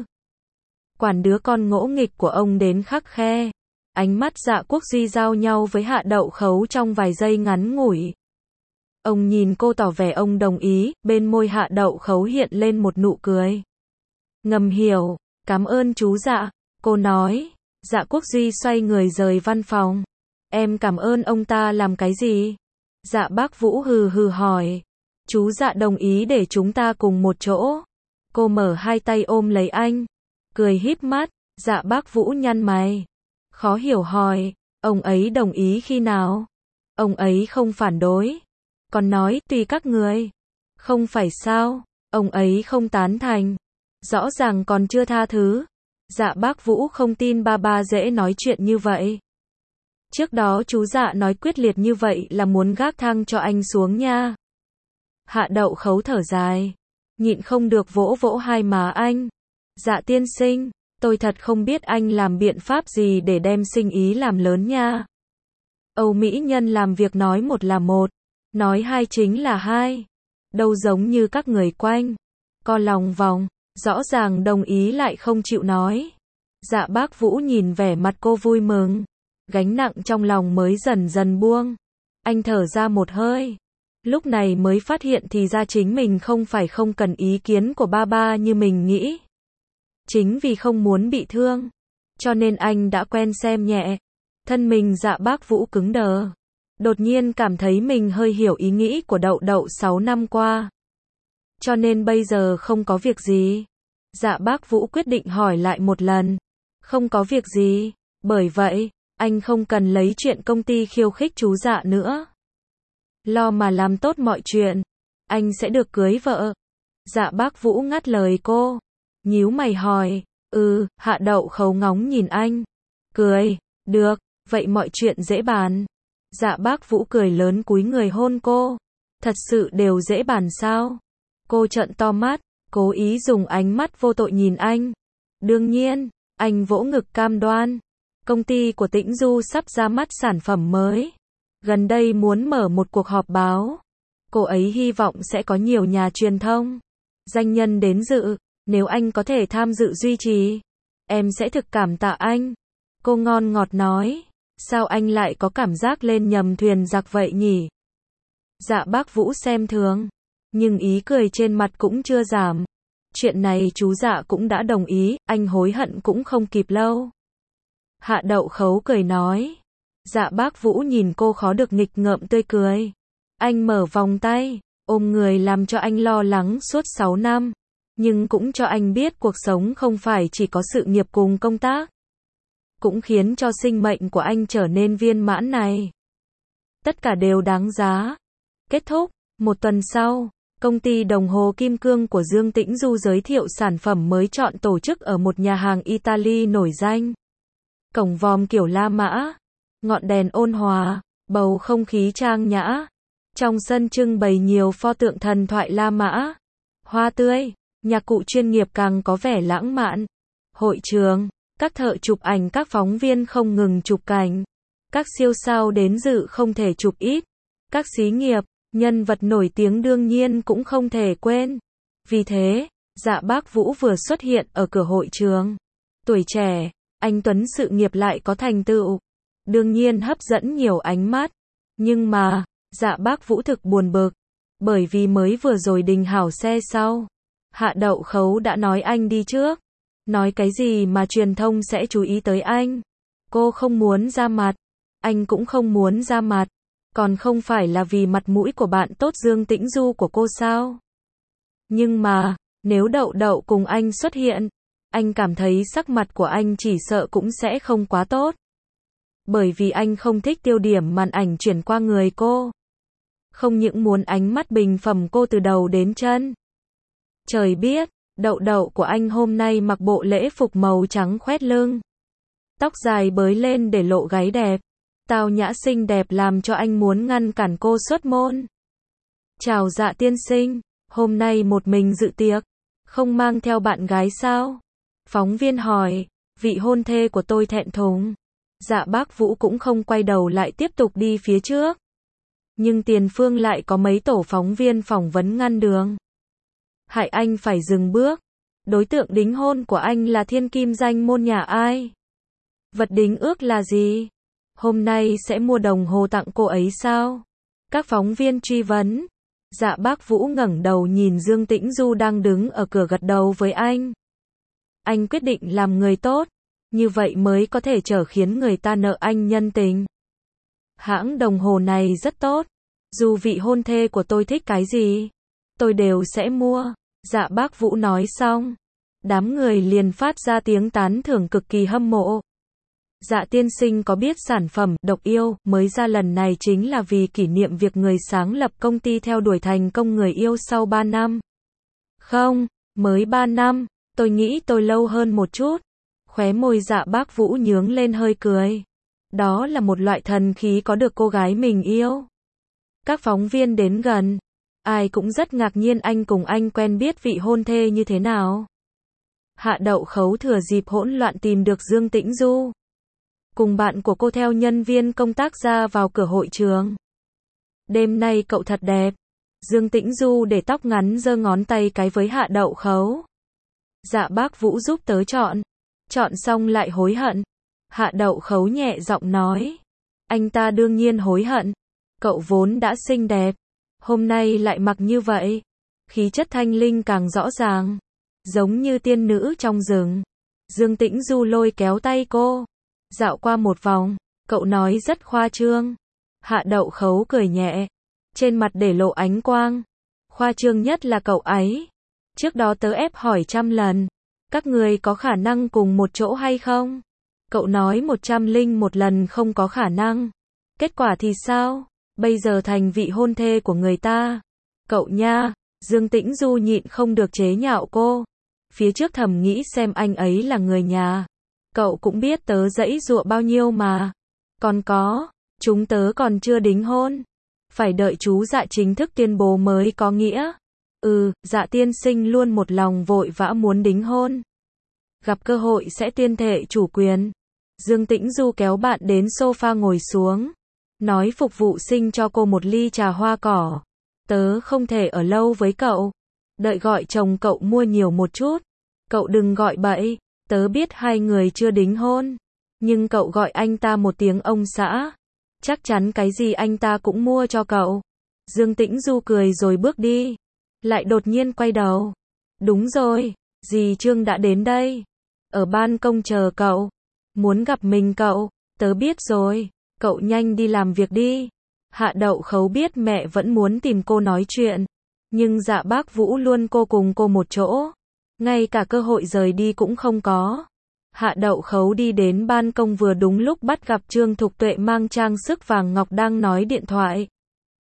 Speaker 1: Quản đứa con ngỗ nghịch của ông đến khắc khe. Ánh mắt Dạ Quốc Duy giao nhau với Hạ Đậu Khấu trong vài giây ngắn ngủi. Ông nhìn cô tỏ vẻ ông đồng ý, bên môi Hạ Đậu Khấu hiện lên một nụ cười. Ngầm hiểu, cảm ơn chú Dạ, cô nói. Dạ Quốc Duy xoay người rời văn phòng. Em cảm ơn ông ta làm cái gì? Dạ Bác Vũ hừ hừ hỏi. Chú Dạ đồng ý để chúng ta cùng một chỗ. Cô mở hai tay ôm lấy anh, cười híp mắt. Dạ Bác Vũ nhăn mày, khó hiểu hỏi, ông ấy đồng ý khi nào? Ông ấy không phản đối, còn nói tùy các người. Không phải sao, ông ấy không tán thành, rõ ràng còn chưa tha thứ. Dạ Bác Vũ không tin ba ba dễ nói chuyện như vậy. Trước đó chú Dạ nói quyết liệt như vậy là muốn gác thang cho anh xuống nha. Hạ Đậu Khấu thở dài, nhịn không được vỗ vỗ hai má anh. Dạ tiên sinh, tôi thật không biết anh làm biện pháp gì để đem sinh ý làm lớn nha. Âu Mỹ nhân làm việc nói một là một, nói hai chính là hai. Đâu giống như các người quanh co lòng vòng, rõ ràng đồng ý lại không chịu nói. Dạ Bác Vũ nhìn vẻ mặt cô vui mừng, gánh nặng trong lòng mới dần dần buông. Anh thở ra một hơi. Lúc này mới phát hiện thì ra chính mình không phải không cần ý kiến của ba ba như mình nghĩ. Chính vì không muốn bị thương, cho nên anh đã quen xem nhẹ. Thân mình Dạ Bác Vũ cứng đờ. Đột nhiên cảm thấy mình hơi hiểu ý nghĩ của Đậu Đậu sáu năm qua. Cho nên bây giờ không có việc gì. Dạ Bác Vũ quyết định hỏi lại một lần. Không có việc gì, bởi vậy, anh không cần lấy chuyện công ty khiêu khích chú Dạ nữa. Lo mà làm tốt mọi chuyện, anh sẽ được cưới vợ. Dạ Bác Vũ ngắt lời cô. Nhíu mày hỏi, ừ, Hạ Đậu Khấu ngóng nhìn anh. Cười, được, vậy mọi chuyện dễ bàn. Dạ Bác Vũ cười lớn cúi người hôn cô. Thật sự đều dễ bàn sao? Cô trợn to mắt, cố ý dùng ánh mắt vô tội nhìn anh. Đương nhiên, anh vỗ ngực cam đoan. Công ty của Tĩnh Du sắp ra mắt sản phẩm mới. Gần đây muốn mở một cuộc họp báo. Cô ấy hy vọng sẽ có nhiều nhà truyền thông, danh nhân đến dự. Nếu anh có thể tham dự duy trì, em sẽ thực cảm tạ anh. Cô ngon ngọt nói. Sao anh lại có cảm giác lên nhầm thuyền giặc vậy nhỉ? Dạ Bác Vũ xem thường, nhưng ý cười trên mặt cũng chưa giảm. Chuyện này chú Dạ cũng đã đồng ý, anh hối hận cũng không kịp lâu. Hạ Đậu Khấu cười nói. Dạ Bác Vũ nhìn cô khó được nghịch ngợm tươi cười. Anh mở vòng tay, ôm người làm cho anh lo lắng suốt sáu năm. Nhưng cũng cho anh biết cuộc sống không phải chỉ có sự nghiệp cùng công tác. Cũng khiến cho sinh mệnh của anh trở nên viên mãn này. Tất cả đều đáng giá. Kết thúc, một tuần sau, công ty đồng hồ kim cương của Dương Tĩnh Du giới thiệu sản phẩm mới chọn tổ chức ở một nhà hàng Italy nổi danh. Cổng vòm kiểu La Mã, ngọn đèn ôn hòa, bầu không khí trang nhã. Trong sân trưng bày nhiều pho tượng thần thoại La Mã, hoa tươi, nhạc cụ chuyên nghiệp càng có vẻ lãng mạn. Hội trường, các thợ chụp ảnh các phóng viên không ngừng chụp cảnh. Các siêu sao đến dự không thể chụp ít. Các xí nghiệp, nhân vật nổi tiếng đương nhiên cũng không thể quên. Vì thế, Dạ Bác Vũ vừa xuất hiện ở cửa hội trường. Tuổi trẻ, anh tuấn sự nghiệp lại có thành tựu. Đương nhiên hấp dẫn nhiều ánh mắt. Nhưng mà, Dạ Bác Vũ thực buồn bực. Bởi vì mới vừa rồi đình hảo xe sau. Hạ Đậu Khấu đã nói anh đi trước. Nói cái gì mà truyền thông sẽ chú ý tới anh. Cô không muốn ra mặt. Anh cũng không muốn ra mặt. Còn không phải là vì mặt mũi của bạn tốt Dương Tĩnh Du của cô sao? Nhưng mà, nếu Đậu Đậu cùng anh xuất hiện, anh cảm thấy sắc mặt của anh chỉ sợ cũng sẽ không quá tốt. Bởi vì anh không thích tiêu điểm màn ảnh chuyển qua người cô. Không những muốn ánh mắt bình phẩm cô từ đầu đến chân. Trời biết, Đậu Đậu của anh hôm nay mặc bộ lễ phục màu trắng khoét lưng. Tóc dài bới lên để lộ gáy đẹp. Tao nhã xinh đẹp làm cho anh muốn ngăn cản cô xuất môn. Chào Dạ tiên sinh, hôm nay một mình dự tiệc, không mang theo bạn gái sao? Phóng viên hỏi, vị hôn thê của tôi thẹn thùng. Dạ Bác Vũ cũng không quay đầu lại tiếp tục đi phía trước. Nhưng tiền phương lại có mấy tổ phóng viên phỏng vấn ngăn đường. Hại anh phải dừng bước. Đối tượng đính hôn của anh là thiên kim danh môn nhà ai? Vật đính ước là gì? Hôm nay sẽ mua đồng hồ tặng cô ấy sao? Các phóng viên truy vấn. Dạ Bác Vũ ngẩng đầu nhìn Dương Tĩnh Du đang đứng ở cửa gật đầu với anh. Anh quyết định làm người tốt. Như vậy mới có thể trở khiến người ta nợ anh nhân tình. Hãng đồng hồ này rất tốt. Dù vị hôn thê của tôi thích cái gì, tôi đều sẽ mua. Dạ Bác Vũ nói xong. Đám người liền phát ra tiếng tán thưởng cực kỳ hâm mộ. Dạ tiên sinh có biết sản phẩm Độc Yêu mới ra lần này chính là vì kỷ niệm việc người sáng lập công ty theo đuổi thành công người yêu sau ba năm? Không, mới ba năm, tôi nghĩ tôi lâu hơn một chút. Khóe môi Dạ Bác Vũ nhướng lên hơi cười. Đó là một loại thần khí có được cô gái mình yêu. Các phóng viên đến gần. Ai cũng rất ngạc nhiên anh cùng anh quen biết vị hôn thê như thế nào. Hạ Đậu Khấu thừa dịp hỗn loạn tìm được Dương Tĩnh Du. Cùng bạn của cô theo nhân viên công tác ra vào cửa hội trường. Đêm nay cậu thật đẹp. Dương Tĩnh Du để tóc ngắn giơ ngón tay cái với Hạ Đậu Khấu. Dạ Bác Vũ giúp tớ chọn. Chọn xong lại hối hận. Hạ Đậu Khấu nhẹ giọng nói. Anh ta đương nhiên hối hận. Cậu vốn đã xinh đẹp, hôm nay lại mặc như vậy. Khí chất thanh linh càng rõ ràng, giống như tiên nữ trong rừng. Dương Tĩnh Du lôi kéo tay cô, dạo qua một vòng, cậu nói rất khoa trương. Hạ Đậu Khấu cười nhẹ, trên mặt để lộ ánh quang. Khoa trương nhất là cậu ấy. Trước đó tớ ép hỏi trăm lần, các người có khả năng cùng một chỗ hay không? Cậu nói một trăm linh một lần không có khả năng. Kết quả thì sao? Bây giờ thành vị hôn thê của người ta. Cậu nha, Dương Tĩnh Du nhịn không được chế nhạo cô. Phía trước thầm nghĩ xem anh ấy là người nhà. Cậu cũng biết tớ dãy dụa bao nhiêu mà. Còn có, chúng tớ còn chưa đính hôn. Phải đợi chú Dạ chính thức tuyên bố mới có nghĩa. Ừ, Dạ tiên sinh luôn một lòng vội vã muốn đính hôn. Gặp cơ hội sẽ tuyên thệ chủ quyền. Dương Tĩnh Du kéo bạn đến sofa ngồi xuống. Nói phục vụ sinh cho cô một ly trà hoa cỏ. Tớ không thể ở lâu với cậu. Đợi gọi chồng cậu mua nhiều một chút. Cậu đừng gọi bậy. Tớ biết hai người chưa đính hôn. Nhưng cậu gọi anh ta một tiếng ông xã. Chắc chắn cái gì anh ta cũng mua cho cậu. Dương Tĩnh Du cười rồi bước đi. Lại đột nhiên quay đầu. Đúng rồi, dì Trương đã đến đây. Ở ban công chờ cậu. Muốn gặp mình cậu. Tớ biết rồi. Cậu nhanh đi làm việc đi. Hạ Đậu Khấu biết mẹ vẫn muốn tìm cô nói chuyện. Nhưng Dạ Bác Vũ luôn cô cùng cô một chỗ. Ngay cả cơ hội rời đi cũng không có. Hạ Đậu Khấu đi đến ban công vừa đúng lúc bắt gặp Trương Thục Tuệ mang trang sức vàng ngọc đang nói điện thoại.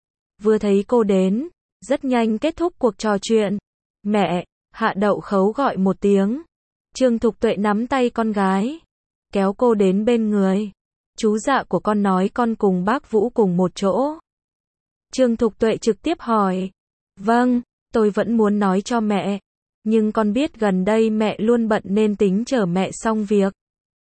Speaker 1: Vừa thấy cô đến, rất nhanh kết thúc cuộc trò chuyện. Mẹ, Hạ Đậu Khấu gọi một tiếng. Trương Thục Tuệ nắm tay con gái, kéo cô đến bên người. Chú Dạ của con nói con cùng bác Vũ cùng một chỗ. Trương Thục Tuệ trực tiếp hỏi. Vâng, tôi vẫn muốn nói cho mẹ. Nhưng con biết gần đây mẹ luôn bận nên tính chờ mẹ xong việc.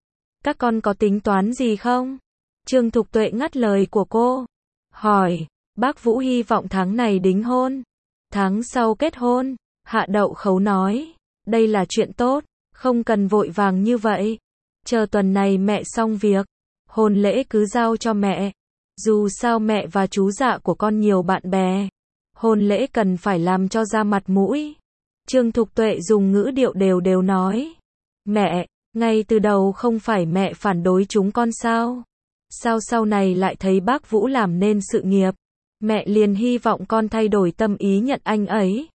Speaker 1: Các con có tính toán gì không? Trương Thục Tuệ ngắt lời của cô. Hỏi, bác Vũ hy vọng tháng này đính hôn. Tháng sau kết hôn. Hạ Đậu Khấu nói. Đây là chuyện tốt, không cần vội vàng như vậy. Chờ tuần này mẹ xong việc. Hôn lễ cứ giao cho mẹ. Dù sao mẹ và chú Dạ của con nhiều bạn bè. Hôn lễ cần phải làm cho ra mặt mũi. Trương Thục Tuệ dùng ngữ điệu đều đều nói. Mẹ, ngay từ đầu không phải mẹ phản đối chúng con sao? Sao sau này lại thấy bác Vũ làm nên sự nghiệp? Mẹ liền hy vọng con thay đổi tâm ý nhận anh ấy.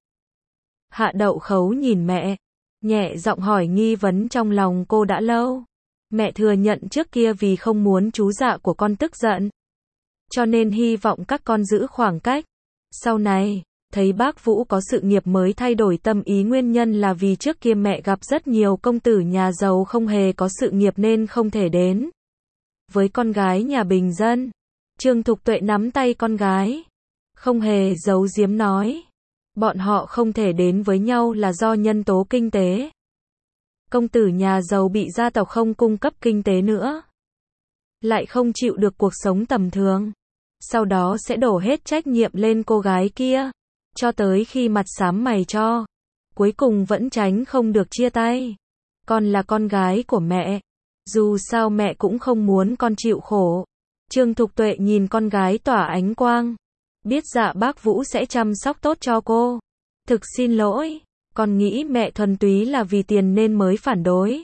Speaker 1: Hạ Đậu Khấu nhìn mẹ, nhẹ giọng hỏi nghi vấn trong lòng cô đã lâu. Mẹ thừa nhận trước kia vì không muốn chú Dạ của con tức giận, cho nên hy vọng các con giữ khoảng cách. Sau này, thấy bác Vũ có sự nghiệp mới thay đổi tâm ý, nguyên nhân là vì trước kia mẹ gặp rất nhiều công tử nhà giàu không hề có sự nghiệp nên không thể đến với con gái nhà bình dân. Trương Thục Tuệ nắm tay con gái, không hề giấu giếm nói. Bọn họ không thể đến với nhau là do nhân tố kinh tế. Công tử nhà giàu bị gia tộc không cung cấp kinh tế nữa, lại không chịu được cuộc sống tầm thường. Sau đó sẽ đổ hết trách nhiệm lên cô gái kia, cho tới khi mặt xám mày cho. Cuối cùng vẫn tránh không được chia tay. Con là con gái của mẹ. Dù sao mẹ cũng không muốn con chịu khổ. Trương Thục Tuệ nhìn con gái tỏa ánh quang. Biết Dạ bác Vũ sẽ chăm sóc tốt cho cô. Thực xin lỗi, con nghĩ mẹ thuần túy là vì tiền nên mới phản đối.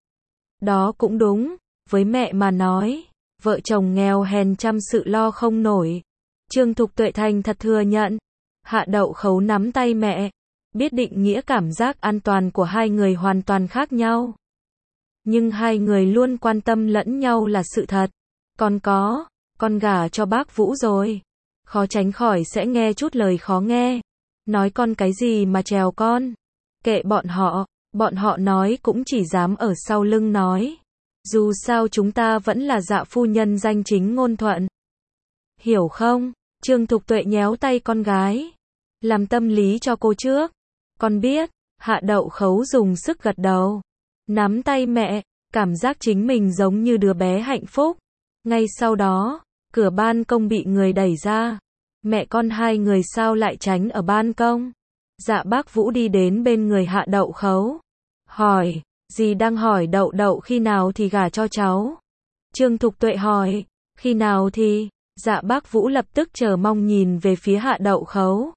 Speaker 1: Đó cũng đúng, với mẹ mà nói, vợ chồng nghèo hèn chăm sự lo không nổi. Trương Thục Tuệ thành thật thừa nhận. Hạ Đậu Khấu nắm tay mẹ, biết định nghĩa cảm giác an toàn của hai người hoàn toàn khác nhau. Nhưng hai người luôn quan tâm lẫn nhau là sự thật. Còn có, con gả cho bác Vũ rồi. Khó tránh khỏi sẽ nghe chút lời khó nghe. Nói con cái gì mà trèo con. Kệ bọn họ, bọn họ nói cũng chỉ dám ở sau lưng nói. Dù sao chúng ta vẫn là Dạ phu nhân danh chính ngôn thuận. Hiểu không? Trương Thục Tuệ nhéo tay con gái. Làm tâm lý cho cô trước. Con biết. Hạ Đậu Khấu dùng sức gật đầu. Nắm tay mẹ, cảm giác chính mình giống như đứa bé hạnh phúc. Ngay sau đó, cửa ban công bị người đẩy ra. Mẹ con hai người sao lại tránh ở ban công? Dạ bác Vũ đi đến bên người Hạ Đậu Khấu. Hỏi, dì đang hỏi Đậu Đậu khi nào thì gả cho cháu? Trương Thục Tuệ hỏi, khi nào thì? Dạ bác Vũ lập tức chờ mong nhìn về phía Hạ Đậu Khấu.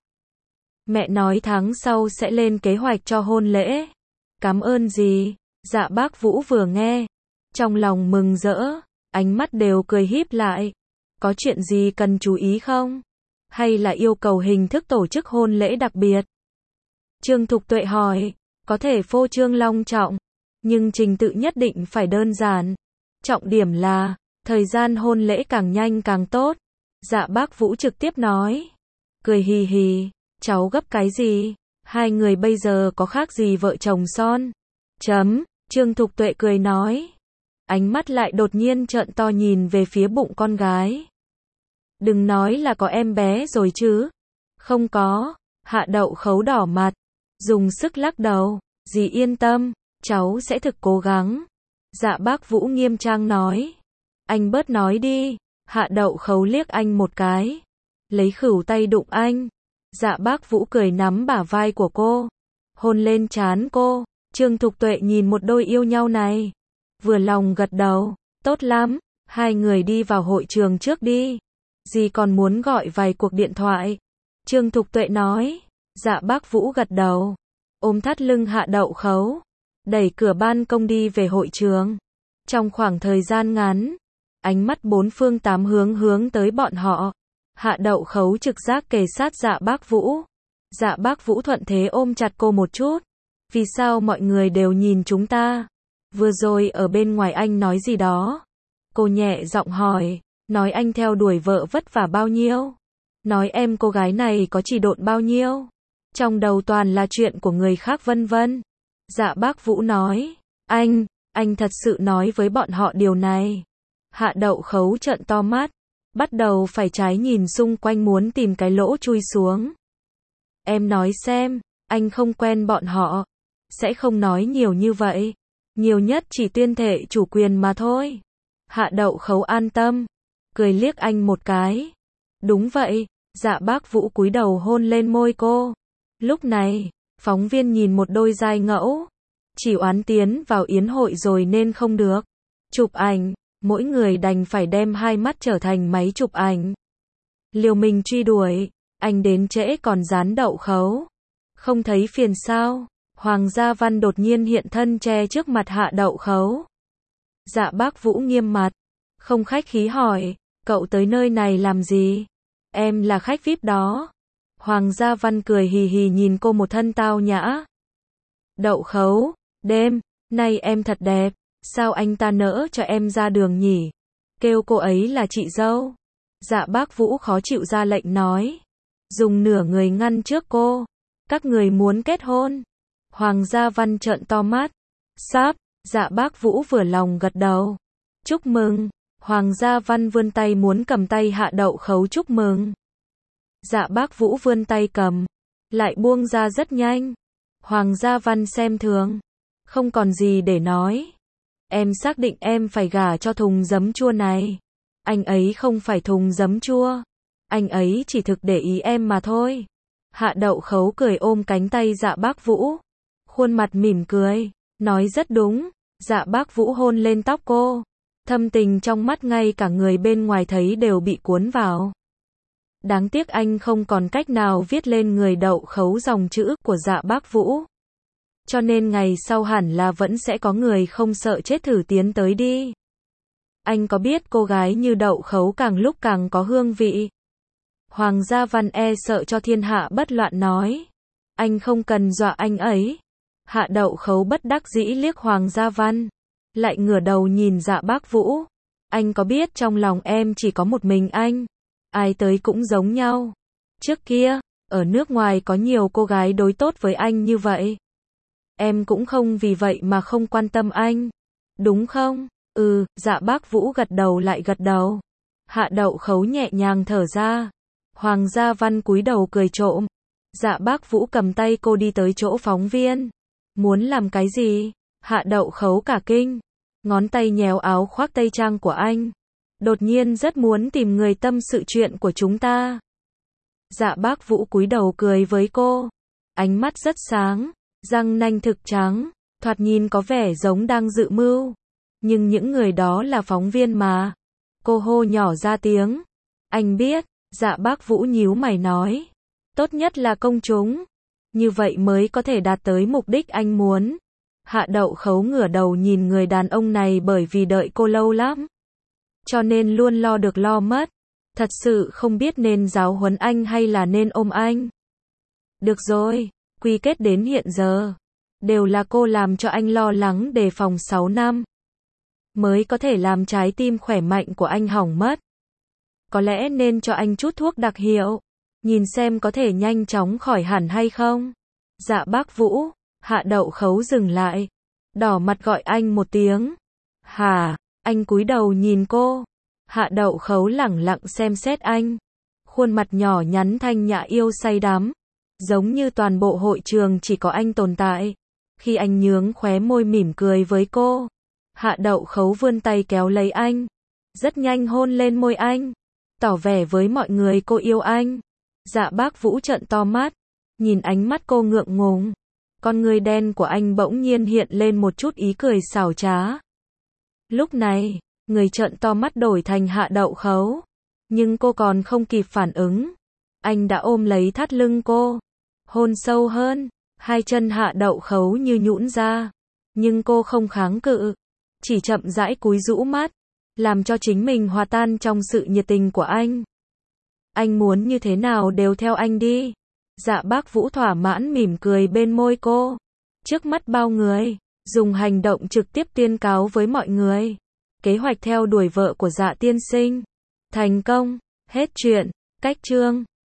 Speaker 1: Mẹ nói tháng sau sẽ lên kế hoạch cho hôn lễ. Cảm ơn gì? Dạ bác Vũ vừa nghe, trong lòng mừng rỡ, ánh mắt đều cười híp lại. Có chuyện gì cần chú ý không? Hay là yêu cầu hình thức tổ chức hôn lễ đặc biệt? Trương Thục Tuệ hỏi, có thể phô trương long trọng, nhưng trình tự nhất định phải đơn giản. Trọng điểm là, thời gian hôn lễ càng nhanh càng tốt. Dạ bác Vũ trực tiếp nói. Cười hì hì, cháu gấp cái gì? Hai người bây giờ có khác gì vợ chồng son? Chấm, Trương Thục Tuệ cười nói. Ánh mắt lại đột nhiên trợn to nhìn về phía bụng con gái. Đừng nói là có em bé rồi chứ. Không có. Hạ Đậu Khấu đỏ mặt, dùng sức lắc đầu. Dì yên tâm, cháu sẽ thực cố gắng. Dạ bác Vũ nghiêm trang nói. Anh bớt nói đi. Hạ Đậu Khấu liếc anh một cái, lấy khửu tay đụng anh. Dạ bác Vũ cười nắm bả vai của cô, hôn lên trán cô. Trương Thục Tuệ nhìn một đôi yêu nhau này, vừa lòng gật đầu. Tốt lắm, hai người đi vào hội trường trước đi. Dì còn muốn gọi vài cuộc điện thoại. Trương Thục Tuệ nói. Dạ bác Vũ gật đầu, ôm thắt lưng Hạ Đậu Khấu, đẩy cửa ban công đi về hội trường. Trong khoảng thời gian ngắn, ánh mắt bốn phương tám hướng hướng tới bọn họ. Hạ Đậu Khấu trực giác kề sát Dạ bác Vũ. Dạ bác Vũ thuận thế ôm chặt cô một chút. Vì sao mọi người đều nhìn chúng ta? Vừa rồi ở bên ngoài anh nói gì đó? Cô nhẹ giọng hỏi. Nói anh theo đuổi vợ vất vả bao nhiêu? Nói em cô gái này có chỉ độn bao nhiêu? Trong đầu toàn là chuyện của người khác vân vân. Dạ bác Vũ nói. Anh, anh thật sự nói với bọn họ điều này. Hạ Đậu Khấu trợn to mắt, bắt đầu phải trái nhìn xung quanh muốn tìm cái lỗ chui xuống. Em nói xem, anh không quen bọn họ, sẽ không nói nhiều như vậy. Nhiều nhất chỉ tuyên thệ chủ quyền mà thôi. Hạ Đậu Khấu an tâm, cười liếc anh một cái. Đúng vậy. Dạ bác Vũ cúi đầu hôn lên môi cô. Lúc này, phóng viên nhìn một đôi giai ngẫu, chỉ oán tiến vào yến hội rồi nên không được chụp ảnh. Mỗi người đành phải đem hai mắt trở thành máy chụp ảnh. Liều mình truy đuổi, anh đến trễ còn dán Đậu Khấu. Không thấy phiền sao? Hoàng Gia Văn đột nhiên hiện thân che trước mặt Hạ Đậu Khấu. Dạ bác Vũ nghiêm mặt, không khách khí hỏi, cậu tới nơi này làm gì? Em là khách vi ai pi đó. Hoàng Gia Văn cười hì hì nhìn cô một thân tao nhã. Đậu Khấu, đêm nay em thật đẹp. Sao anh ta nỡ cho em ra đường nhỉ? Kêu cô ấy là chị dâu. Dạ bác Vũ khó chịu ra lệnh nói. Dùng nửa người ngăn trước cô. Các người muốn kết hôn. Hoàng Gia Văn trợn to mắt. Sắp. Dạ bác Vũ vừa lòng gật đầu. Chúc mừng. Hoàng Gia Văn vươn tay muốn cầm tay Hạ Đậu Khấu chúc mừng. Dạ bác Vũ vươn tay cầm, lại buông ra rất nhanh. Hoàng Gia Văn xem thường. Không còn gì để nói. Em xác định em phải gả cho thùng giấm chua này. Anh ấy không phải thùng giấm chua. Anh ấy chỉ thực để ý em mà thôi. Hạ Đậu Khấu cười ôm cánh tay Dạ bác Vũ. Khuôn mặt mỉm cười. Nói rất đúng. Dạ bác Vũ hôn lên tóc cô. Thâm tình trong mắt ngay cả người bên ngoài thấy đều bị cuốn vào. Đáng tiếc anh không còn cách nào viết lên người Đậu Khấu dòng chữ của Dạ bác Vũ. Cho nên ngày sau hẳn là vẫn sẽ có người không sợ chết thử tiến tới đi. Anh có biết cô gái như Đậu Khấu càng lúc càng có hương vị. Hoàng Gia Văn e sợ cho thiên hạ bất loạn nói. Anh không cần dọa anh ấy. Hạ Đậu Khấu bất đắc dĩ liếc Hoàng Gia Văn. Lại ngửa đầu nhìn Dạ bác Vũ. Anh có biết trong lòng em chỉ có một mình anh. Ai tới cũng giống nhau. Trước kia, ở nước ngoài có nhiều cô gái đối tốt với anh như vậy. Em cũng không vì vậy mà không quan tâm anh. Đúng không? Ừ, Dạ bác Vũ gật đầu lại gật đầu. Hạ Đậu Khấu nhẹ nhàng thở ra. Hoàng Gia Văn cúi đầu cười trộm. Dạ bác Vũ cầm tay cô đi tới chỗ phóng viên. Muốn làm cái gì? Hạ Đậu Khấu cả kinh. Ngón tay nhéo áo khoác tây trang của anh. Đột nhiên rất muốn tìm người tâm sự chuyện của chúng ta. Dạ bác Vũ cúi đầu cười với cô. Ánh mắt rất sáng. Răng nanh thực trắng. Thoạt nhìn có vẻ giống đang dự mưu. Nhưng những người đó là phóng viên mà. Cô hô nhỏ ra tiếng. Anh biết, Dạ Bác Vũ nhíu mày nói. Tốt nhất là công chúng. Như vậy mới có thể đạt tới mục đích anh muốn. Hạ Đậu Khấu ngửa đầu nhìn người đàn ông này bởi vì đợi cô lâu lắm. Cho nên luôn lo được lo mất. Thật sự không biết nên giáo huấn anh hay là nên ôm anh. Được rồi, quy kết đến hiện giờ. Đều là cô làm cho anh lo lắng đề phòng sáu năm. Mới có thể làm trái tim khỏe mạnh của anh hỏng mất. Có lẽ nên cho anh chút thuốc đặc hiệu. Nhìn xem có thể nhanh chóng khỏi hẳn hay không. Dạ Bác Vũ, Hạ Đậu Khấu dừng lại. Đỏ mặt gọi anh một tiếng. Hả, anh cúi đầu nhìn cô. Hạ Đậu Khấu lẳng lặng xem xét anh. Khuôn mặt nhỏ nhắn thanh nhã yêu say đắm. Giống như toàn bộ hội trường chỉ có anh tồn tại. Khi anh nhướng khóe môi mỉm cười với cô. Hạ Đậu Khấu vươn tay kéo lấy anh. Rất nhanh hôn lên môi anh. Tỏ vẻ với mọi người cô yêu anh. Dạ Bác Vũ trợn to mắt. Nhìn ánh mắt cô ngượng ngùng. Con người đen của anh bỗng nhiên hiện lên một chút ý cười xảo trá. Lúc này, người trợn to mắt đổi thành Hạ Đậu Khấu. Nhưng cô còn không kịp phản ứng. Anh đã ôm lấy thắt lưng cô. Hôn sâu hơn. Hai chân Hạ Đậu Khấu như nhũn ra. Nhưng cô không kháng cự. Chỉ chậm rãi cúi rũ mắt. Làm cho chính mình hòa tan trong sự nhiệt tình của anh. Anh muốn như thế nào đều theo anh đi. Dạ Bác Vũ thỏa mãn mỉm cười bên môi cô. Trước mắt bao người. Dùng hành động trực tiếp tuyên cáo với mọi người. Kế hoạch theo đuổi vợ của Dạ tiên sinh. Thành công. Hết chuyện. Cách chương.